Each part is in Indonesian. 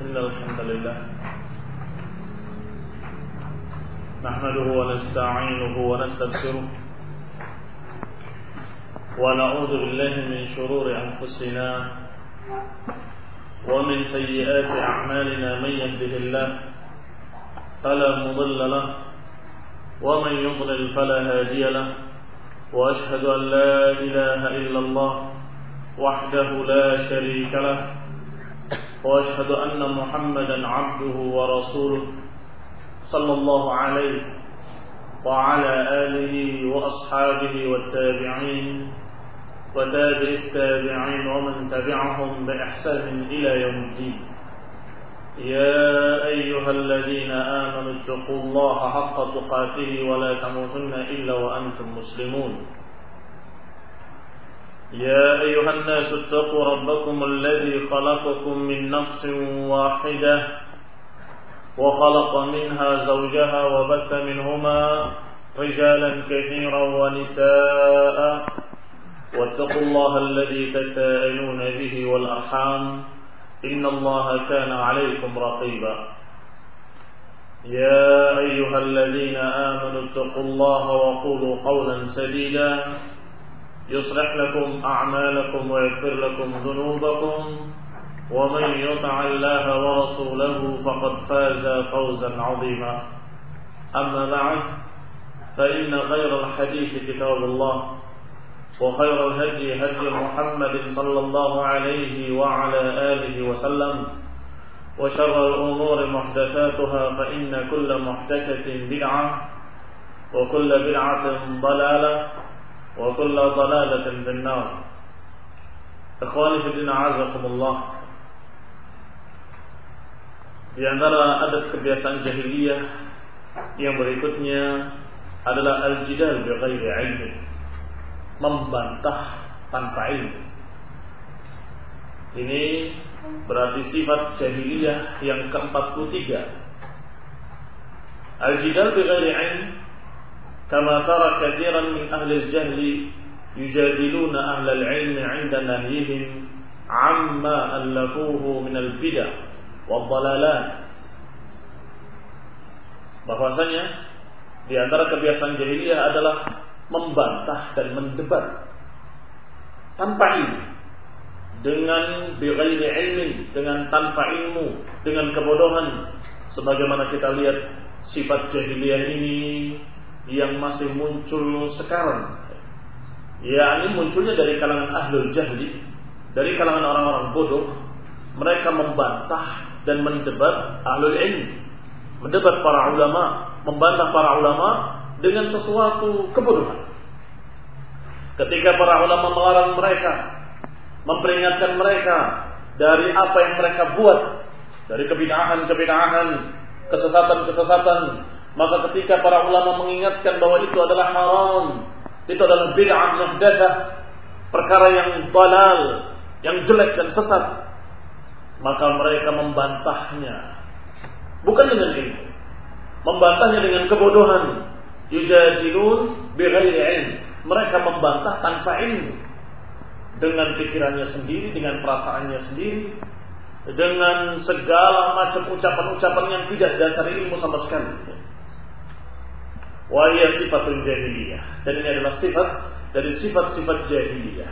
إن الحمد لله نحمده ونستعينه ونستغفره ونعوذ بالله من شرور أنفسنا ومن سيئات أعمالنا. من يهده الله فلا مضل له ومن يضلل فلا هادي له، وأشهد أن لا إله إلا الله وحده لا شريك له، وأشهد أن محمدا عبده ورسوله صلى الله عليه وعلى آله وأصحابه والتابعين وتابع التابعين ومن تبعهم بإحسان إلى يوم الدين. يا أيها الذين آمنوا اتقوا الله حق تقاته ولا تموتن إلا وأنتم مسلمون. يا أيها الناس اتقوا ربكم الذي خلقكم من نفس واحدة وخلق منها زوجها وبث منهما رجالا كثيرا ونساء، واتقوا الله الذي تساءلون به والأرحام إن الله كان عليكم رقيبا. يا أيها الذين آمنوا اتقوا الله وقولوا قولا سديدا يصلح لكم أعمالكم ويغفر لكم ذنوبكم، ومن يطع الله ورسوله فقد فاز فوزا عظيما. أما بعد، فإن خير الحديث كتاب الله، وخير الهدي هدي محمد صلى الله عليه وعلى آله وسلم، وشر الأمور محدثاتها، فإن كل محدثة بدعة وكل بدعة ضلالة وكل ضلالة في النار. Ikhwani fi din, a'azakumullah. Di antara adat kebiasaan jahiliyah yang berikutnya adalah al-jidal bi ghairi ilmi, membantah tanpa ilmu. Ini berarti sifat jahiliyah yang ke-43. Al-jidal bi ghairi ilmi kama tara katsiran min ahli al-jahli yujadiluna ahli al-ilmi 'inda nahyihim 'amma allafuhu min al-bid'ah wad-dhalalat. Bahwasanya di antara kebiasaan jahiliyah adalah membantah dan mendebat tanpa ilmu, dengan bighairi ilmin, dengan tanpa ilmu, dengan kebodohan, sebagaimana kita lihat sifat jahiliyah ini yang masih muncul sekarang, yakni munculnya dari kalangan ahlul jahli, dari kalangan orang-orang bodoh. Mereka membantah dan mendebat ahlul ilmi, mendebat para ulama, membantah para ulama dengan sesuatu kebodohan. Ketika para ulama melarang mereka, memperingatkan mereka dari apa yang mereka buat, dari kebid'ahan-kebid'ahan, kesesatan-kesesatan, maka ketika para ulama mengingatkan bahwa itu adalah haram, itu adalah bid'ah muhdatsah, perkara yang dalal, yang jelek dan sesat, maka mereka membantahnya bukan dengan ilmu, membantahnya dengan kebodohan. Yujadilun bighairi ilm, mereka membantah tanpa ilmu, dengan pikirannya sendiri, dengan perasaannya sendiri, dengan segala macam ucapan-ucapan yang tidak dasar ilmu sama sekali. Wa hiya sifatul jahiliyah, dan ini adalah sifat dari sifat-sifat jahiliyah.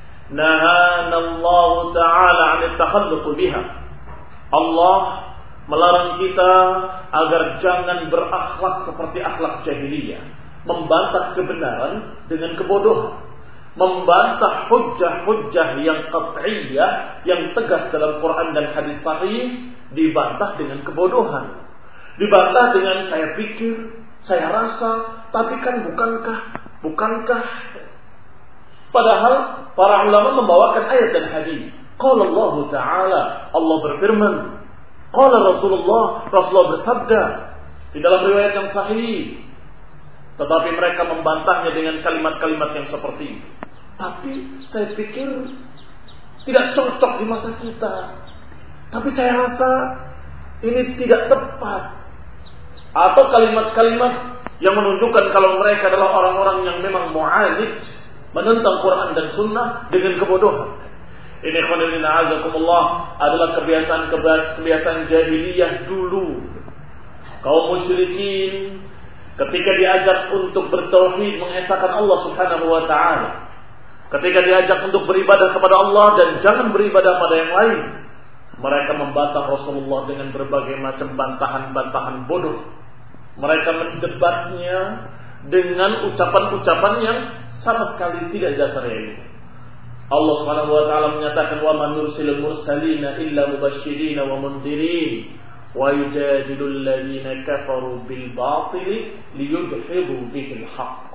Nahanallahu ta'ala 'anil takhalluq biha. Allah melarang kita agar jangan berakhlak seperti akhlak jahiliyah, membantah kebenaran dengan kebodohan, membantah hujjah-hujjah yang qat'iyah, yang tegas dalam Quran dan hadis sahih, dibantah dengan kebodohan, dibantah dengan saya pikir, saya rasa, tapi kan bukankah. Padahal para ulama membawakan ayat dan hadis. Qala Allah Ta'ala, Allah berfirman. Qala Rasulullah bersabda di dalam riwayat yang sahih. Tetapi mereka membantahnya dengan kalimat-kalimat yang seperti itu. Tapi saya pikir tidak cocok di masa kita. Tapi saya rasa ini tidak tepat. Atau kalimat-kalimat yang menunjukkan kalau mereka adalah orang-orang yang memang mu'alij, menentang Quran dan Sunnah dengan kebodohan. Ini khonilina azakumullah adalah kebiasaan jahiliyah dulu. Kaum musyrikin ketika diajak untuk bertauhid, mengesahkan Allah Subhanahu wa taala, ketika diajak untuk beribadah kepada Allah dan jangan beribadah pada yang lain, mereka membantah Rasulullah dengan berbagai macam bantahan-bantahan bodoh. Mereka mendebatnya dengan ucapan-ucapan yang sama sekali tidak dasar ilmu. Allah Subhanahu wa taala menyatakan, "Wa man nursilul mursalina illa mubasysyirin wa mundhirin wa yujadilul ladzina kafaru bil batil liyudhibu bihil haqq."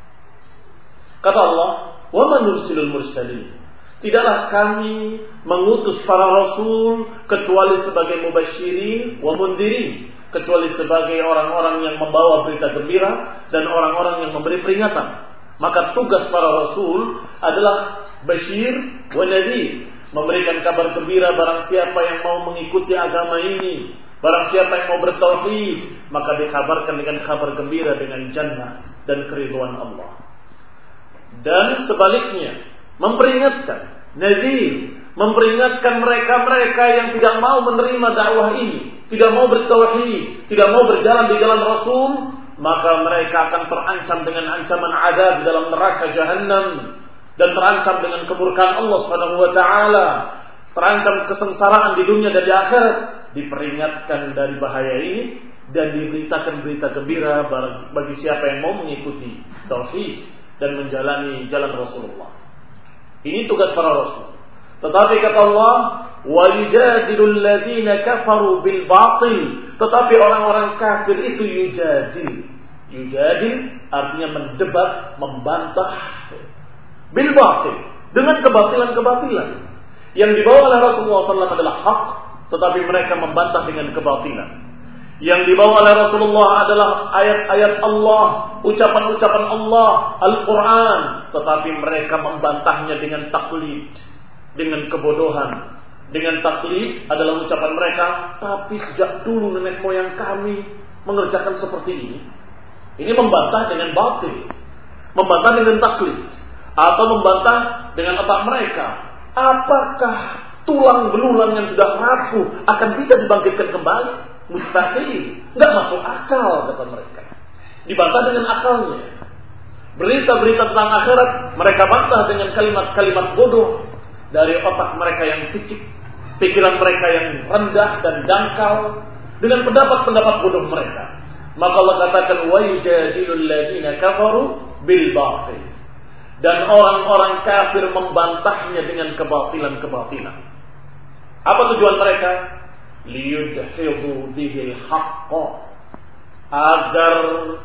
Kata Allah, "Wa man nursilul mursalin." Tidaklah kami mengutus para rasul kecuali sebagai mubasysyirin wa mundhirin, kecuali sebagai orang-orang yang membawa berita gembira dan orang-orang yang memberi peringatan. Maka tugas para rasul adalah basyir wa nadhir, memberikan kabar gembira barang siapa yang mau mengikuti agama ini, barang siapa yang mau bertauhid, maka dikabarkan dengan kabar gembira dengan jannah dan keridhaan Allah. Dan sebaliknya, memperingatkan, nadhir, memperingatkan mereka-mereka yang tidak mau menerima dakwah ini, tidak mau bertauhid, tidak mau berjalan di jalan Rasul, maka mereka akan terancam dengan ancaman azab dalam neraka Jahannam dan terancam dengan kemurkaan Allah Subhanahu wa taala, terancam kesengsaraan di dunia dan di akhirat. Diperingatkan dari bahaya ini dan diberitakan berita gembira bagi siapa yang mau mengikuti tauhid dan menjalani jalan Rasulullah. Ini tugas para rasul. Tetapi kata Allah, wa yujadilul ladzina kafaru bil batil. Tetapi orang-orang kafir itu yujadil. Yujadil artinya mendebat, membantah bil batil, dengan kebatilan-kebatilan. Yang dibawa oleh Rasulullah SAW adalah hak, tetapi mereka membantah dengan kebatilan. Yang dibawa oleh Rasulullah adalah ayat-ayat Allah, ucapan-ucapan Allah, Al-Quran, tetapi mereka membantahnya dengan taklid, dengan kebodohan. Dengan taklid adalah ucapan mereka, tapi sejak dulu nenek moyang kami mengerjakan seperti ini. Ini membantah dengan batil, membantah dengan taklid, atau membantah dengan otak mereka. Apakah tulang belulang yang sudah rapuh akan bisa dibangkitkan kembali? Mustahil, nggak masuk akal, kata mereka. Dibantah dengan akalnya. Berita-berita tentang akhirat mereka bantah dengan kalimat-kalimat bodoh dari otak mereka yang kecil, pikiran mereka yang rendah dan dangkal, dengan pendapat-pendapat bodoh mereka. Maka Allah katakan, wa yujadilul ladzina kafaru bil batil. Dan orang-orang kafir membantahnya dengan kebatilan-kebatilan. Apa tujuan mereka? Liyudhibu bihil haqq, agar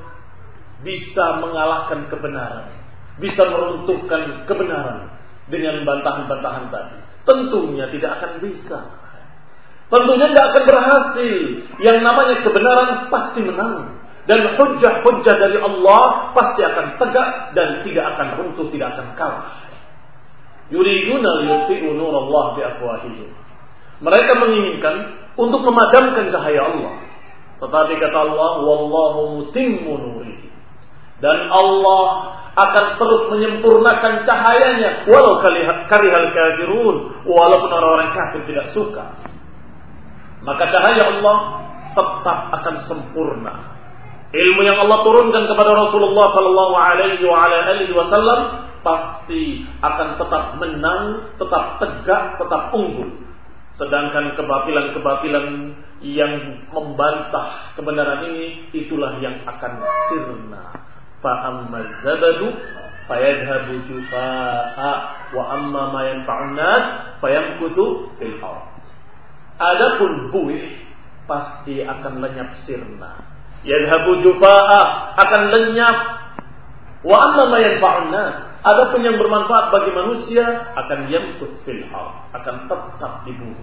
bisa mengalahkan kebenaran, bisa meruntuhkan kebenaran dengan bantahan-bantahan tadi. Tentunya tidak akan bisa. Tentunya tidak akan berhasil. Yang namanya kebenaran pasti menang. Dan hujjah-hujjah dari Allah pasti akan tegak dan tidak akan runtuh, tidak akan kalah. Yuriduna liyutfi'u nurallah biafwahihim. Mereka menginginkan untuk memadamkan cahaya Allah. Tetapi kata Allah, wallahu mutimmu nurihi. Dan Allah akan terus menyempurnakan cahayanya walau karihal kafirun, walaupun orang-orang kafir tidak suka. Maka cahaya Allah tetap akan sempurna. Ilmu yang Allah turunkan kepada Rasulullah sallallahu alaihi wasallam pasti akan tetap menang, tetap tegak, tetap unggul. Sedangkan kebatilan-kebatilan yang membantah kebenaran ini, itulah yang akan sirna. Fa amma zabadu fayadhhabu jufaa'a wa amma ma yanfa'un nas fayamkuthu fil ardh. Adapun buih pasti akan lenyap sirna. Yadhhabu jufaa'a, akan lenyap. Wa amma ma yanfa'un nas, adapun yang bermanfaat bagi manusia akan yamkuth fil ardh, akan tetap di bumi.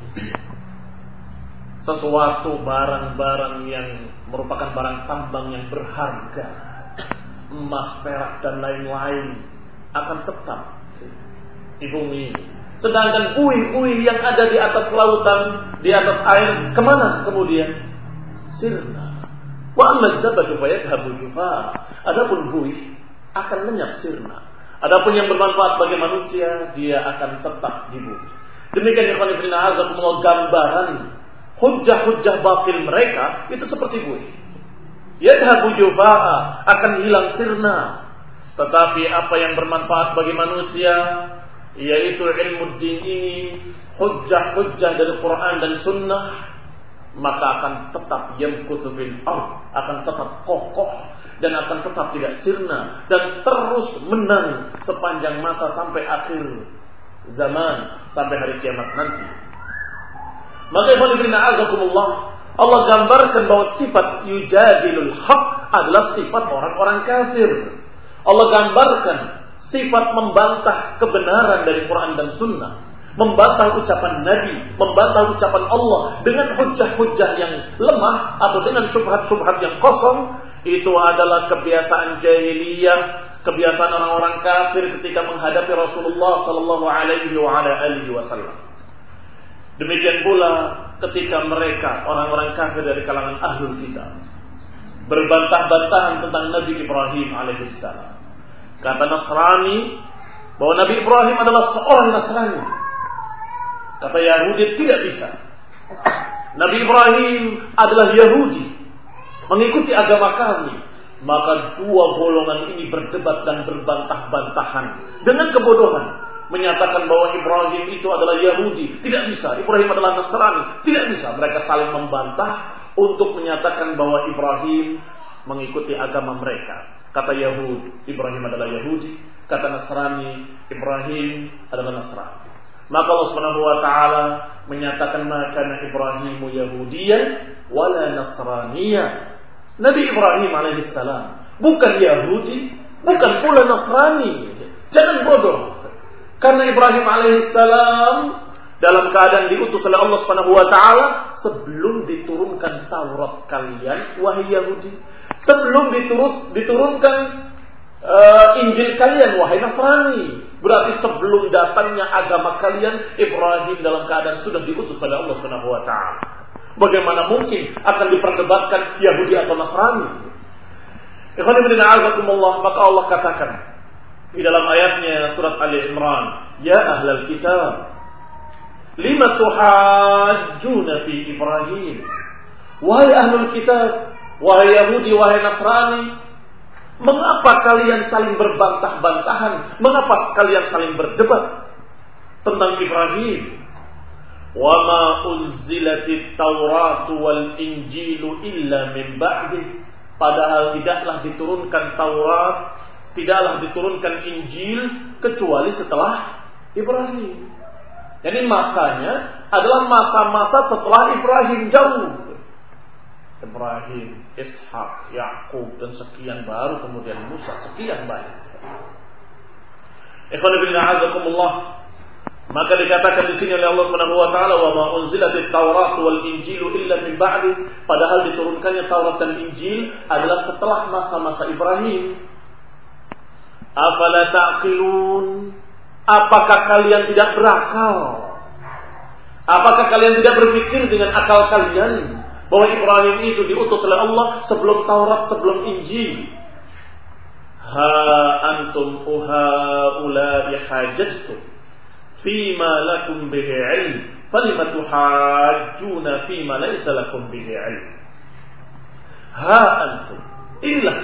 Sesuatu barang-barang yang merupakan barang tambang yang berharga, emas, perak dan lain-lain, akan tetap di bumi. Sedangkan buih-buih yang ada di atas lautan, di atas air, kemana kemudian? Sirna. Wa amma zabadu fayadhhabu jufaa'a. Adapun buih akan lenyap sirna. Adapun yang bermanfaat bagi manusia, dia akan tetap di bumi. Demikian ikhwan fillah azakumullah, gambaran hujjah-hujjah batil mereka itu seperti buih. Yadhabu jufa'a, akan hilang sirna. Tetapi apa yang bermanfaat bagi manusia, yaitu ilmu din ini, hujjah-hujjah dari Quran dan Sunnah, maka akan tetap yamkuthu fil ardh, akan tetap kokoh dan akan tetap tidak sirna dan terus menang sepanjang masa sampai akhir zaman, sampai hari kiamat nanti. Maka ikhwan azakumullah, Allah gambarkan bahwa sifat yujadilul haq adalah sifat orang-orang kafir. Allah gambarkan sifat membantah kebenaran dari Quran dan Sunnah, membantah ucapan Nabi, membantah ucapan Allah dengan hujjah-hujjah yang lemah atau dengan syubhat-syubhat yang kosong. Itu adalah kebiasaan jahiliyah, kebiasaan orang-orang kafir ketika menghadapi Rasulullah sallallahu alaihi wasallam. Demikian pula ketika mereka, orang-orang kafir dari kalangan ahlul kitab, berbantah-bantahan tentang Nabi Ibrahim alaihissalam. Kata Nasrani bahwa Nabi Ibrahim adalah seorang Nasrani. Kata Yahudi tidak bisa. Nabi Ibrahim adalah Yahudi, mengikuti agama kami. Maka dua golongan ini berdebat dan berbantah-bantahan dengan kebodohan, menyatakan bahwa Ibrahim itu adalah Yahudi. Tidak bisa. Ibrahim adalah Nasrani. Tidak bisa. Mereka saling membantah untuk menyatakan bahwa Ibrahim mengikuti agama mereka. Kata Yahud, Ibrahim adalah Yahudi. Kata Nasrani, Ibrahim adalah Nasrani. Maka Allah Subhanahu wa taala menyatakan maka Ibrahim Yahudiyan wala Nasraniya. Nabi Ibrahim alaihissalam bukan Yahudi, bukan pula Nasrani. Jangan bodoh. Karena Ibrahim alaihissalam dalam keadaan diutus oleh Allah Subhanahu wa taala sebelum diturunkan Taurat kalian wahai Yahudi. Sebelum diturunkan Injil kalian wahai Nasrani. Berarti sebelum datangnya agama kalian, Ibrahim dalam keadaan sudah diutus oleh Allah Subhanahu wa taala. Bagaimana mungkin akan diperdebatkan Yahudi atau Nasrani? Ikhwan fillah azakumullah, maka Allah katakan di dalam ayatnya surat Ali Imran, ya ahlal kitab lima tuhajjuna fi Ibrahim. Wahai ahlul kitab, wahai Yahudi, wahai Nasrani, mengapa kalian saling berbantah-bantahan? Mengapa kalian saling berdebat tentang Ibrahim? Wa ma unzilatit Tauratu wal Injilu illa min ba'di. Padahal tidaklah diturunkan Taurat, tidaklah diturunkan Injil kecuali setelah Ibrahim. Jadi masanya adalah masa-masa setelah Ibrahim jauh. Ibrahim, Ishak, Yakub dan sekian, baru kemudian Musa, sekian banyak. Ikhwan fillah azakumullah, maka dikatakan di sini oleh Allah Subhanahu wa taala wa ma unzilatit Taurat wal Injilu illa min ba'di, padahal diturunkannya Taurat dan Injil adalah setelah masa-masa Ibrahim. Afala ta'qilun? Apakah kalian tidak berakal? Apakah kalian tidak berpikir dengan akal kalian bahwa Ibrahim itu diutus oleh Allah sebelum Taurat, sebelum Injil? Ha antum uhaula'i hajajtum fima lakum bihi ilm falima tuhajjuna fima laysa lakum bihi ilm. Ha antum, inilah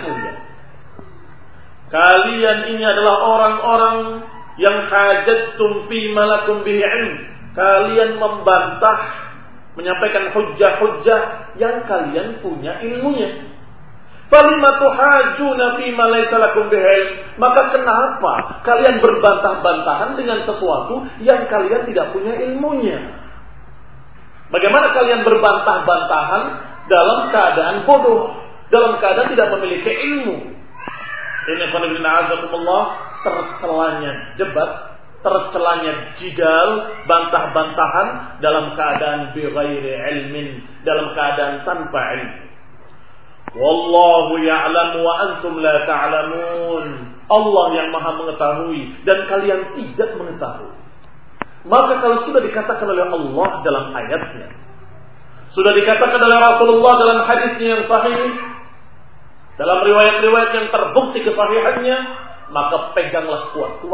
kalian ini adalah orang-orang yang hajajtum fima lakum bihi ilm. Kalian membantah, menyampaikan hujjah-hujjah yang kalian punya ilmunya. Falima tuhajjuna fima laysa lakum bihi ilm. Maka kenapa kalian berbantah-bantahan dengan sesuatu yang kalian tidak punya ilmunya? Bagaimana kalian berbantah-bantahan dalam keadaan bodoh, dalam keadaan tidak memiliki ilmu? Ini azakumullah, tercelanya debat, tercelanya jidal, bantah-bantahan dalam keadaan bighairi ilmin, dalam keadaan tanpa ilmu. Wallahu ya'lamu wa antum la ta'lamun. Allah yang maha mengetahui dan kalian tidak mengetahui. Maka kalau sudah dikatakan oleh Allah dalam ayatnya, sudah dikatakan oleh Rasulullah dalam hadisnya yang sahih, dalam riwayat-riwayat yang terbukti kesahihannya, maka peganglah kuat-kuat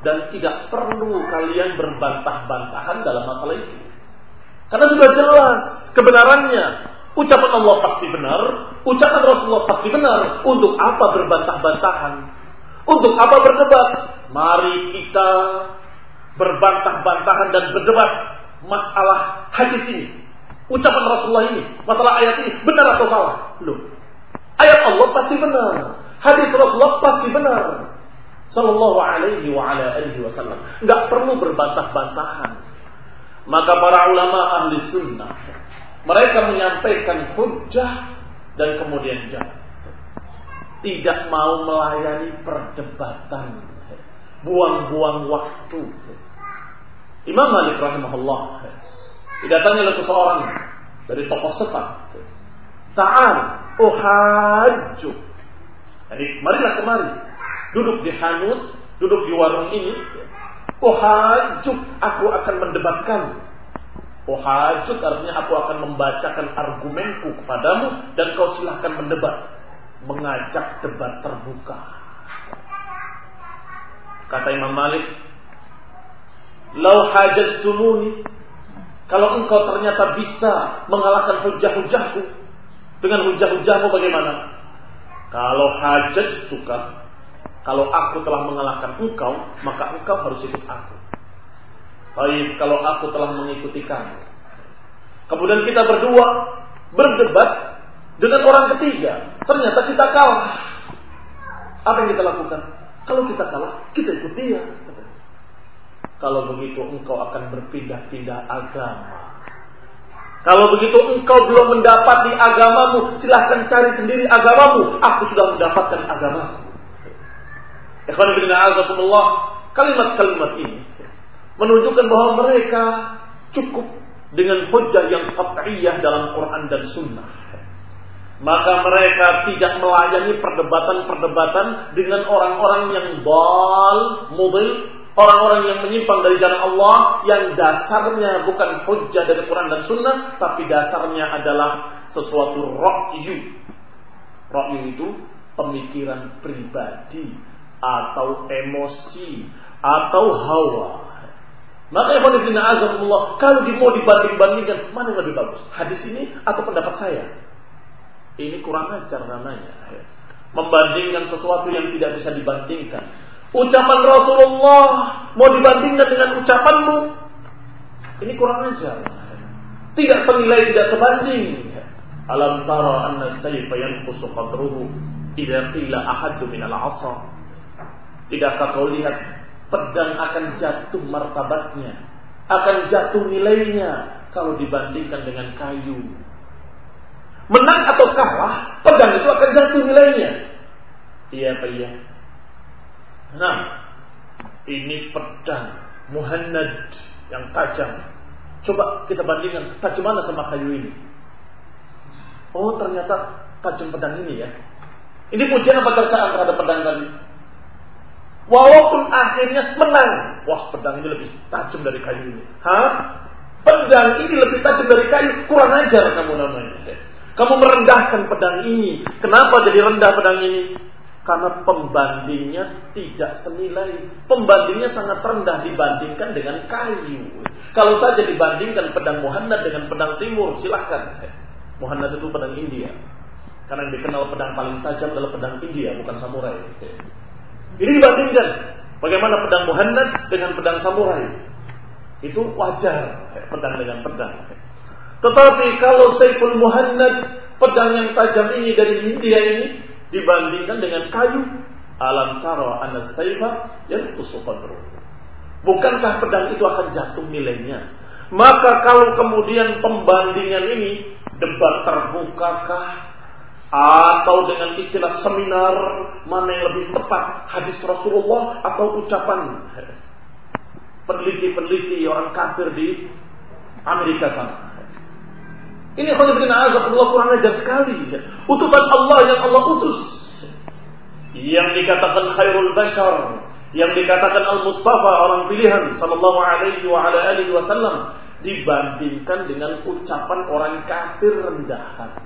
Dan tidak perlu kalian berbantah-bantahan dalam masalah itu. Karena sudah jelas kebenarannya. Ucapan Allah pasti benar, ucapan Rasulullah pasti benar. Untuk apa berbantah-bantahan? Untuk apa berdebat? Mari kita berbantah-bantahan dan berdebat masalah hadis ini, ucapan Rasulullah ini, masalah ayat ini benar atau salah? Loh, ayat Allah pasti benar, hadis Rasulullah pasti benar. Sallallahu alaihi wa ala alihi wasallam. Enggak perlu berbantah-bantahan. Maka para ulama ahli sunnah, mereka menyampaikan hujjah dan kemudian jawab. Tidak mau melayani perdebatan, buang-buang waktu. Imam Malik rahimahullah didatangi oleh seseorang dari tokoh sesat. Ta'al uhajju. Jadi marilah kemari, duduk di hanut, duduk di warung ini. Uhajju, aku akan mendebatkan. Uhajju artinya aku akan membacakan argumenku kepadamu dan kau silahkan mendebat. Mengajak debat terbuka. Kata Imam Malik, "Lau hajattumuni," kalau engkau ternyata bisa mengalahkan hujah-hujahku dengan hujah-hujahmu bagaimana? Kalau hajat suka, kalau aku telah mengalahkan engkau, maka engkau harus ikut aku. Baik, kalau aku telah mengikuti kamu, kemudian kita berdua berdebat dengan orang ketiga, ternyata kita kalah. Apa yang kita lakukan? Kalau kita kalah, kita ikut dia. Kalau begitu engkau akan berpindah-pindah agama. Kalau begitu engkau belum mendapati agamamu, silahkan cari sendiri agamamu. Aku sudah mendapatkan agamamu. Ikhwan fillah azakumullah, kalimat-kalimat ini menunjukkan bahwa mereka cukup dengan hujjah yang qat'iyah dalam Quran dan Sunnah. Maka mereka tidak melayani perdebatan-perdebatan dengan orang-orang yang mudil, orang-orang yang menyimpang dari jalan Allah, yang dasarnya bukan hujjah dari Quran dan Sunnah, tapi dasarnya adalah sesuatu ra'yu. Ra'yu itu pemikiran pribadi atau emosi atau hawa. Maka ikhwan fillah azakumullah, kalau mau dibanding-bandingkan, mana yang lebih bagus? Hadis ini atau pendapat saya? Ini kurang ajar namanya. Membandingkan sesuatu yang tidak bisa dibandingkan. Ucapan Rasulullah mau dibandingkan dengan ucapanmu, ini kurang ajar. Tidak senilai, tidak sebanding. Alam tara anna sayfa yanqusu qadruhu idza qila ahaddu min al-'asa. Tidakkah kau lihat pedang akan jatuh martabatnya, akan jatuh nilainya kalau dibandingkan dengan kayu. Menang atau kalah, pedang itu akan jatuh nilainya. Iya Pak, iya. Nah, ini pedang muhannad yang tajam. Coba kita bandingkan tajam mana sama kayu ini. Oh, ternyata tajam pedang ini ya. Ini pujian apa cercaan terhadap pedang tadi? Walaupun akhirnya menang, wah pedang ini lebih tajam dari kayu ini. Pedang ini lebih tajam dari kayu, kurang ajar kamu namanya. Kamu merendahkan pedang ini. Kenapa jadi rendah pedang ini? Karena pembandingnya tidak senilai. Pembandingnya sangat rendah dibandingkan dengan kayu. Kalau saja dibandingkan pedang muhannad dengan pedang timur, silahkan. Muhannad itu pedang India. Karena yang dikenal pedang paling tajam adalah pedang India, bukan samurai. Ini dibandingkan bagaimana pedang muhannad dengan pedang samurai. Itu wajar, pedang dengan pedang. Tetapi kalau Saiful Muhannad, pedang yang tajam ini dari India ini, dibandingkan dengan kayu, alam tara anna sayfa yanqusu qadruhu. Bukankah pedang itu akan jatuh nilainya? Maka kalau kemudian pembandingan ini debat terbukakah atau dengan istilah seminar, mana yang lebih tepat, hadis Rasulullah atau ucapan peneliti-peneliti orang kafir di Amerika sana? Ini khonibina azabullah kurang ajar sekali. Utusan Allah yang Allah utus, yang dikatakan khairul bashar, yang dikatakan al-Mustafa, orang pilihan sallallahu alaihi wa ala alihi wasallam, dibandingkan dengan ucapan orang kafir rendahan.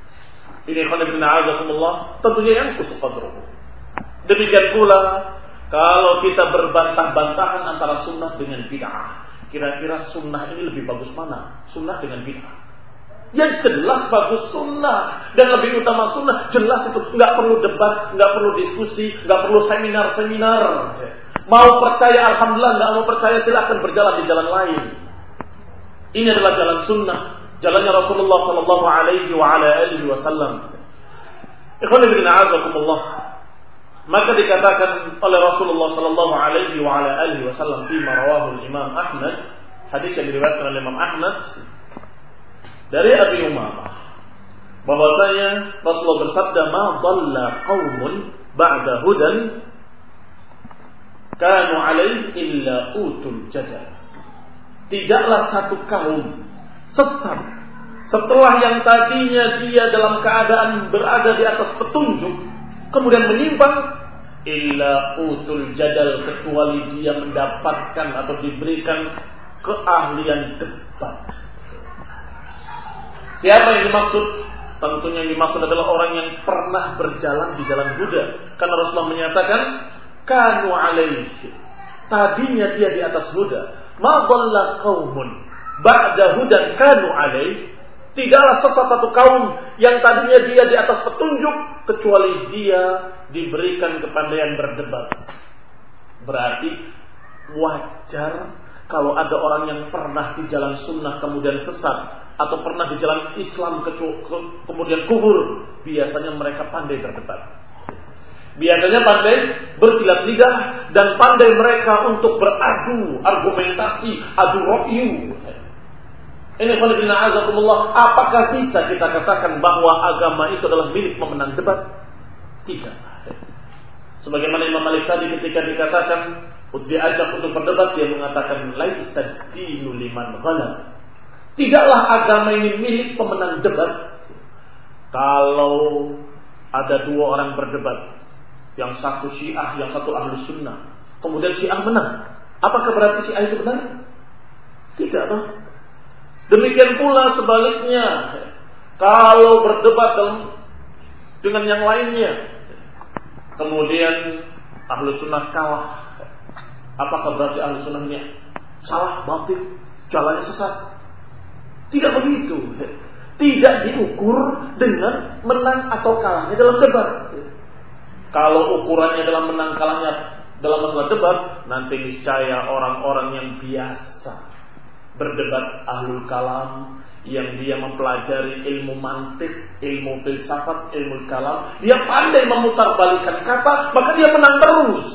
Ini khonibina azabullah tentunya yang kusuk qadruhu. Demikian pula Kalau kita berbantah-bantahan antara sunnah dengan bid'ah, kira-kira sunnah ini lebih bagus mana? Sunnah dengan bid'ah? Yang jelas bagus sunnah dan lebih utama sunnah. Jelas itu, nggak perlu debat, nggak perlu diskusi, nggak perlu seminar-seminar. Mau percaya alhamdulillah, nggak mau percaya silakan berjalan di jalan lain. Ini adalah jalan sunnah, jalannya Rasulullah sallallahu alaihi wa ala alihi wasallam. Ikhwan fillah a'azakumullah. Maka dikatakan oleh Rasulullah sallallahu alaihi wa ala alihi wasallam fi rawahu Imam Ahmad, hadis yang diriwayatkan oleh Imam Ahmad dari Abi Umamah, bahwasanya Rasulullah bersabda, "Ma dhalla qaumun ba'da hudan kanu alaihi illa utul jadal." Tidaklah satu kaum sesat setelah yang tadinya dia dalam keadaan berada di atas petunjuk kemudian menyimpang, illa utul jadal, kecuali dia mendapatkan atau diberikan keahlian debat. Siapa yang dimaksud? Tentunya yang dimaksud adalah orang yang pernah berjalan di jalan Buddha. Karena Rasulullah menyatakan, kanu alaihi, tadinya dia di atas Buddha. Ma dhalla qaumun ba'da hudan kanu alaihi, tidaklah sesat satu kaum yang tadinya dia di atas petunjuk kecuali dia diberikan kepandaian berdebat. Berarti wajar kalau ada orang yang pernah di jalan sunnah kemudian sesat, atau pernah di jalan Islam kemudian kufur, biasanya mereka pandai berdebat. Biasanya pandai bersilat lidah dan pandai mereka untuk beradu argumentasi, adu ra'yu. Ini qulna azakumullah, apakah bisa kita katakan bahwa agama itu adalah milik pemenang debat? Tidak. Sebagaimana Imam Malik tadi ketika dikatakan diajak untuk berdebat, dia mengatakan laisa dinu liman ghalab. Tidaklah agama ini milik pemenang debat. Kalau ada dua orang berdebat, yang satu Syiah, yang satu Ahlus Sunnah, kemudian Syiah menang, apakah berarti Syiah itu benar? Tidak, toh. Demikian pula sebaliknya, kalau berdebat dengan yang lainnya, kemudian Ahlus Sunnah kalah, apakah berarti Ahlus Sunnahnya salah, batil, jalannya sesat? Tidak begitu. Tidak diukur dengan menang atau kalahnya dalam debat. Kalau ukurannya dalam menang kalahnya dalam masalah debat, nanti niscaya orang-orang yang biasa berdebat ahlul kalam, yang dia mempelajari ilmu mantik, ilmu filsafat, ilmu kalam, dia pandai memutarbalikkan kata, maka dia menang terus.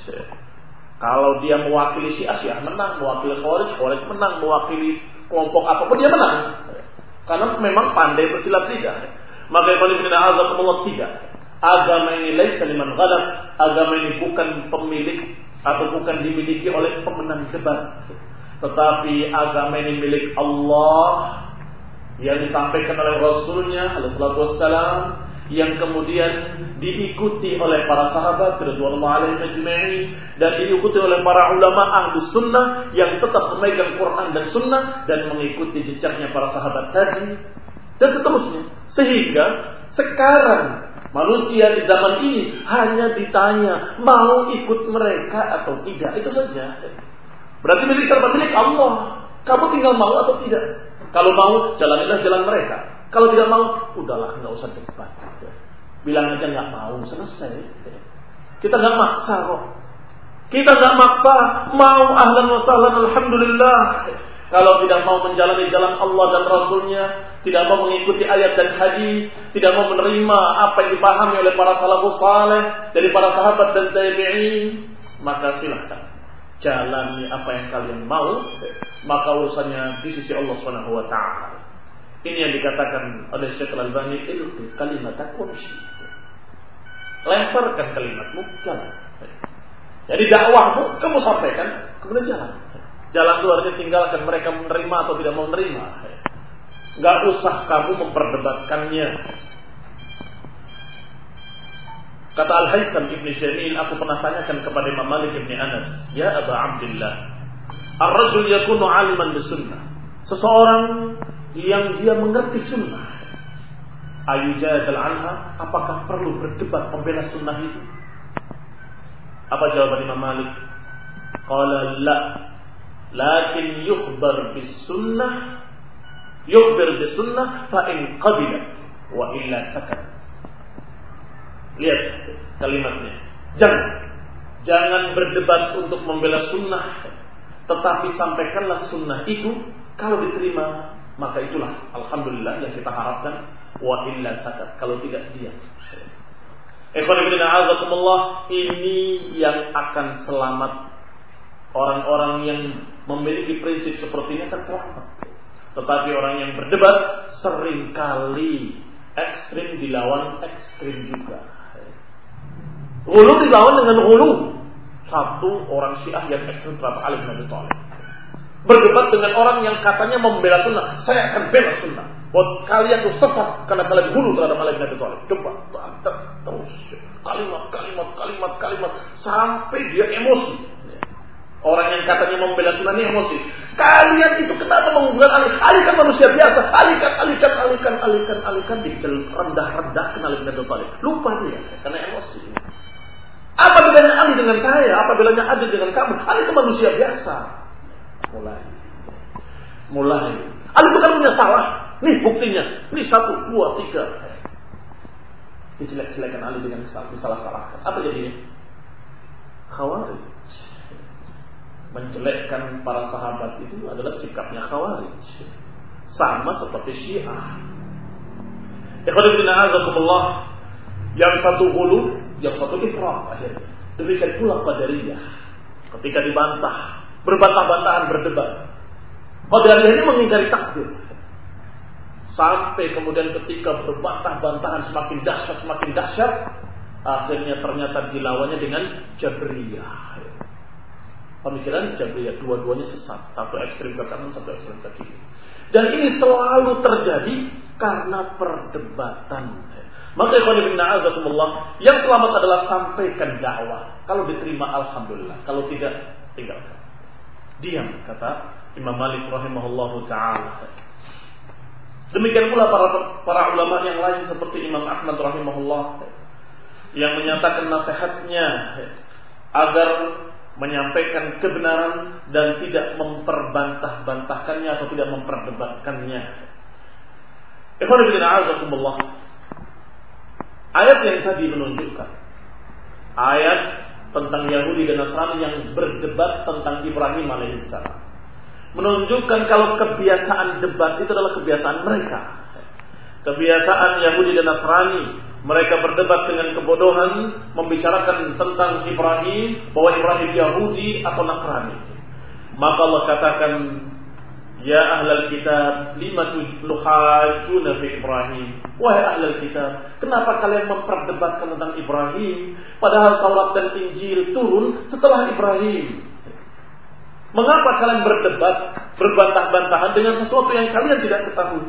Kalau dia mewakili Syiah menang, mewakili Khawarij menang, mewakili kelompok apapun dia menang. Karena memang pandai bersilat lidah. Maka qulna azakumullah, tidak. Agama ini laisa liman ghalab, agama ini bukan pemilik atau bukan dimiliki oleh pemenang debat. Tetapi agama ini milik Allah, yang disampaikan oleh Rasulnya alaihi wassalam, yang kemudian diikuti oleh para sahabat radhiyallahu alaihim ajma'in, dan diikuti oleh para ulama ahli sunnah yang tetap memegang Quran dan sunnah dan mengikuti jejaknya para sahabat tadi, dan seterusnya. Sehingga sekarang manusia di zaman ini hanya ditanya mau ikut mereka atau tidak, itu saja. Berarti milik Allah. Kamu tinggal mau atau tidak. Kalau mau, jalanilah jalan mereka. Kalau tidak mau, udahlah, nggak usah debat. Bilang aja nggak mau, selesai. Kita nggak maksa kok. Kita nggak maksa. Mau ahlan wa sahlan, alhamdulillah. Kalau tidak mau menjalani jalan Allah dan Rasulnya, tidak mau mengikuti ayat dan hadis, tidak mau menerima apa yang dipahami oleh para salafus saleh dari para sahabat dan tabi'in, maka silahkan jalani apa yang kalian mau, maka urusannya di sisi Allah Subhanahu wa taala. Ini yang dikatakan oleh Syekh Al-Albani, ilqi kalimatakum, lemparkan kalimatmu, jalan. Jadi dakwahmu kamu sampaikan, kemudian jalan. Jalan keluarnya tinggalkan, mereka menerima atau tidak mau menerima. Gak usah kamu memperdebatkannya. Kata Al-Haytham Ibn Jamil, aku pernah tanyakan kepada Imam Malik Ibn Anas, ya Aba Abdillah, ar-rajul yakunu aliman bisunnah, seseorang yang dia mengerti sunnah, ayujadal anha, apakah perlu berdebat membela sunnah itu? Apa jawaban Imam Malik? Qala la, lakin yukhbar bis sunnah fa in qabila wa illa sakat. Lihat kalimatnya. Jangan berdebat untuk membela sunnah, tetapi sampaikanlah sunnah itu. Kalau diterima, maka itulah alhamdulillah yang kita harapkan. Wa illa sakat. Kalau tidak, diam. Ikhwan fillah a'azakumullah, ini yang akan selamat. Orang-orang yang memiliki prinsip seperti ini akan selamat. Tetapi orang yang berdebat seringkali ekstrim dilawan ekstrim juga. Ghulu dilawan dengan ghulu. Satu orang Syiah yang ekstrim terhadap Ali bin Abi Thalib berdebat dengan orang yang katanya membela sunnah. Saya akan bela sunnah. Buat kalian tuh sesat karena kalian ghulu terhadap Ali bin Abi Thalib. Debat terus kalimat sampai dia emosi. Orang yang katanya membela sunnah ini emosi. Kalian itu kenapa menghubungkan Ali? Ali kan manusia biasa. Alihkan rendah-rendahkan Ali bin Abi Thalib. Lupa dia karena emosi. Apa bedanya Ali dengan saya? Apa bedanya Ali dengan kamu? Ali itu manusia biasa. Mulai. Ali bukan punya salah. Nih buktinya. Nih 1, 2, 3. Dijelek-jelekan Ali dengan disalah-salahkan. Apa jadinya? Khawarij. Menjelekkan para sahabat itu adalah sikapnya Khawarij. Sama seperti Syiah. Ikhwan fillah a'azakumullah, yang satu ghulu, yang satu ifrat akhirnya. Demikian pula Qadariyah. Ketika dibantah, berbantah-bantahan, berdebat. Qadariyah ini mengingkari takdir. Sampai kemudian ketika berbantah-bantahan semakin dahsyat, akhirnya ternyata dilawannya dengan Jabriyah. Pemikiran Jabriyah, dua-duanya sesat. Satu ekstrem ke kanan, satu ekstrem ke kiri. Dan ini selalu terjadi karena perdebatan. Maka ikhwan fillah a'azakumullah, yang selamat adalah sampaikan dakwah. Kalau diterima alhamdulillah, kalau tidak tinggalkan. Diam, kata Imam Malik rahimahullahu taala. Demikian pula para ulama yang lain seperti Imam Ahmad rahimahullah yang menyatakan nasihatnya agar menyampaikan kebenaran dan tidak memperbantah-bantahkannya atau tidak memperdebatkannya. Ikhwan fillah a'azakumullah, ayat yang tadi menunjukkan ayat tentang Yahudi dan Nasrani yang berdebat tentang Ibrahim alaihissalam, menunjukkan kalau kebiasaan debat itu adalah kebiasaan mereka. Kebiasaan Yahudi dan Nasrani, mereka berdebat dengan kebodohan, membicarakan tentang Ibrahim, bahwa Ibrahim Yahudi atau Nasrani. Maka Allah katakan, ya ahlal kitab, lima tuhajjuna fi Ibrahim. Wahai ahlal kitab, kenapa kalian memperdebatkan tentang Ibrahim, padahal Taurat dan Injil turun setelah Ibrahim? Mengapa kalian berdebat, berbantah-bantahan dengan sesuatu yang kalian tidak ketahui?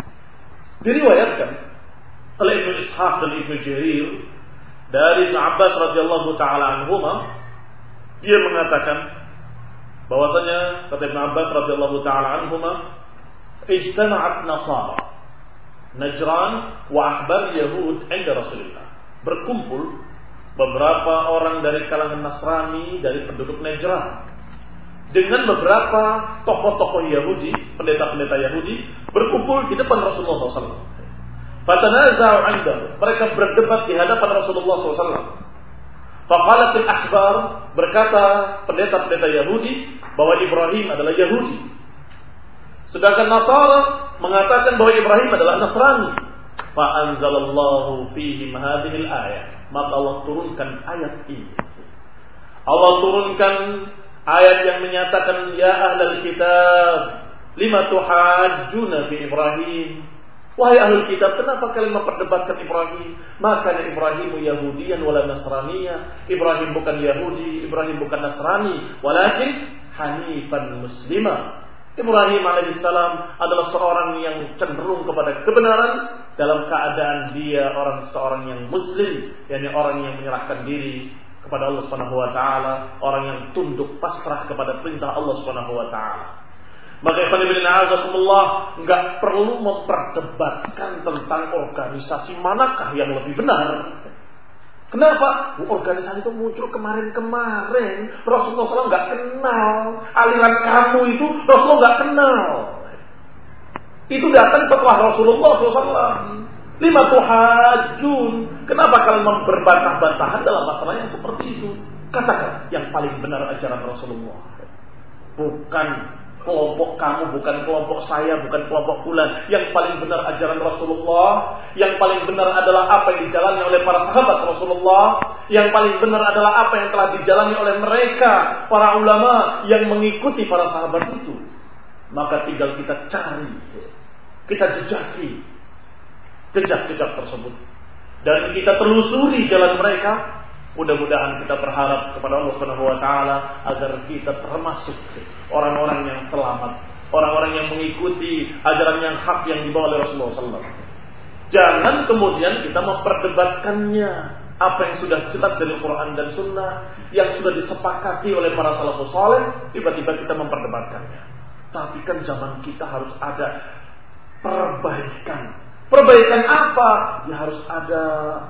Diriwayatkan oleh Ibnu Ishaq dan Ibnu Jarir dari Ibnu Abbas radhiyallahu taala anhuma, dia mengatakan bahwasanya kata Ibnu Abbas radhiyallahu taala anhuma, ijtama'at Nasara Najran wa ahbar Yahud 'inda Rasulullah. Berkumpul beberapa orang dari kalangan Nasrani dari penduduk Najran dengan beberapa tokoh-tokoh Yahudi, pendeta-pendeta Yahudi, berkumpul di depan Rasulullah SAW. Fatanaza'u 'indahu, mereka berdebat di hadapan Rasulullah SAW. Faqalatil ahbar, berkata pendeta-pendeta Yahudi bahwa Ibrahim adalah Yahudi, sedangkan Nasara mengatakan bahwa Ibrahim adalah Nasrani. Fa anzalallahu fihim hadhil ayat, maka Allah turunkan ayat ini. Allah turunkan ayat yang menyatakan, ya ahlal kitab, lima tuhajjuna fi Ibrahim. Wahai ahlul kitab, kenapa kalian memperdebatkan Ibrahim? Maka Ibrahimu Yahudiyan wala Nasraniyah. Ibrahim bukan Yahudi, Ibrahim bukan Nasrani, walakin hanifan muslimah. Ibrahim alaihissalam adalah seorang yang cenderung kepada kebenaran dalam keadaan dia seorang yang muslim, yakni orang yang menyerahkan diri kepada Allah Subhanahu wa taala, orang yang tunduk pasrah kepada perintah Allah Subhanahu wa taala. Maka ikhwan fillah a'azakumullah, enggak perlu memperdebatkan tentang organisasi manakah yang lebih benar. Kenapa? Organisasi itu muncul kemarin-kemarin. Rasulullah SAW nggak kenal. Aliran kamu itu Rasulullah nggak kenal. Itu datang setelah Rasulullah SAW. Lima tuhajun. Kenapa kalian berbantah-bantahan dalam masalah yang seperti itu? Katakan yang paling benar ajaran Rasulullah. Bukan kelompok kamu, bukan kelompok saya, bukan kelompok fulan. Yang paling benar ajaran Rasulullah. Yang paling benar adalah apa yang dijalani oleh para sahabat Rasulullah. Yang paling benar adalah apa yang telah dijalani oleh mereka, para ulama yang mengikuti para sahabat itu. Maka tinggal kita cari, kita jejaki jejak-jejak tersebut, dan kita telusuri jalan mereka. Mudah-mudahan kita berharap kepada Allah Subhanahu wa taala agar kita termasuk orang-orang yang selamat, orang-orang yang mengikuti ajaran yang hak yang dibawa oleh Rasulullah SAW. Jangan kemudian kita memperdebatkannya, apa yang sudah jelas dari Quran dan Sunnah, yang sudah disepakati oleh para salafus saleh, tiba-tiba kita memperdebatkannya. Tapi kan zaman kita harus ada perbaikan. Perbaikan apa? Ya harus ada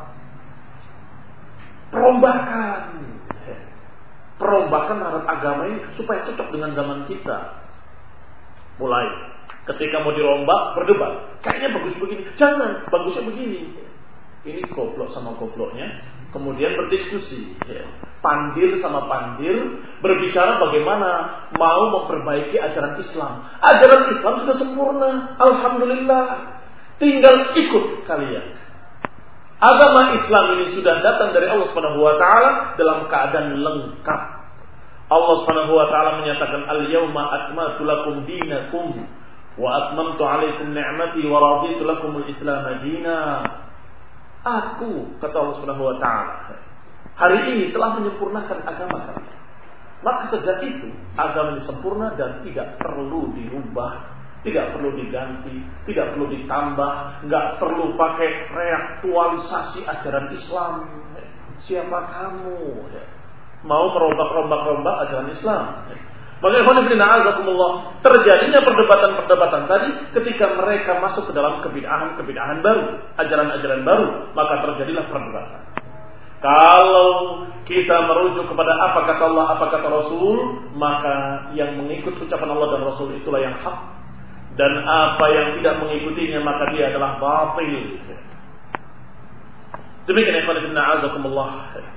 perombakan. Perombakan terhadap agama ini supaya cocok dengan zaman kita. Mulai ketika mau dirombak, berdebat. Kayaknya bagus begini. Jangan, bagusnya begini. Ini goblok sama gobloknya. Kemudian berdiskusi. Pandir sama pandir. Berbicara bagaimana mau memperbaiki ajaran Islam. Ajaran Islam sudah sempurna. Alhamdulillah. Tinggal ikut kalian. Agama Islam ini sudah datang dari Allah Subhanahu wa taala dalam keadaan lengkap. Allah Subhanahu wa taala menyatakan al-yauma akmaltu lakum dinakum wa atmamtu 'alaikum ni'mati wa raditu lakumul Islam dinan. Aku, kata Allah Subhanahu wa taala, hari ini telah menyempurnakan agama kalian. Maka sejak itu agama ini sempurna dan tidak perlu dirubah. Tidak perlu diganti, tidak perlu ditambah, nggak perlu pakai reaktualisasi ajaran Islam. Siapa kamu? Mau merombak-rombak ajaran Islam? Bagaimana terjadinya perdebatan-perdebatan tadi ketika mereka masuk ke dalam kebid'ahan baru, ajaran-ajaran baru, maka terjadilah perdebatan. Kalau kita merujuk kepada apa kata Allah, apa kata Rasul, maka yang mengikut ucapan Allah dan Rasul itulah yang hak. Dan apa yang tidak mengikutinya maka dia adalah batil. Demikian ikhwan fillah azakumullah.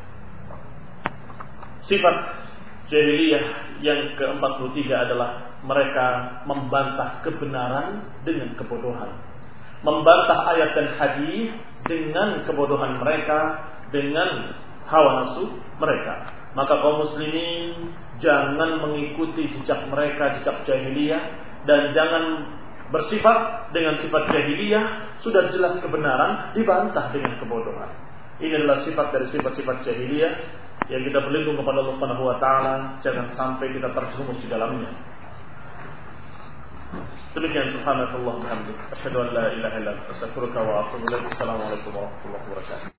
Sifat jahiliyah yang ke-43 adalah mereka membantah kebenaran dengan kebodohan. Membantah ayat dan hadis dengan kebodohan mereka, dengan hawa nafsu mereka. Maka kaum muslimin jangan mengikuti jejak mereka, jejak jahiliyah. Dan jangan bersifat dengan sifat jahiliyah. Sudah jelas kebenaran dibantah dengan kebodohan. Ini adalah sifat dari sifat-sifat jahiliyah yang kita berlindung kepada Allah Subhanahu wa taala. Jangan sampai kita terjerumus di dalamnya. Demikian subhanallah wa bihamdihi asyhadu an la ilaha illa anta astaghfiruka wa atubu ilaik. Assalamualaikum warahmatullahi wabarakatuh.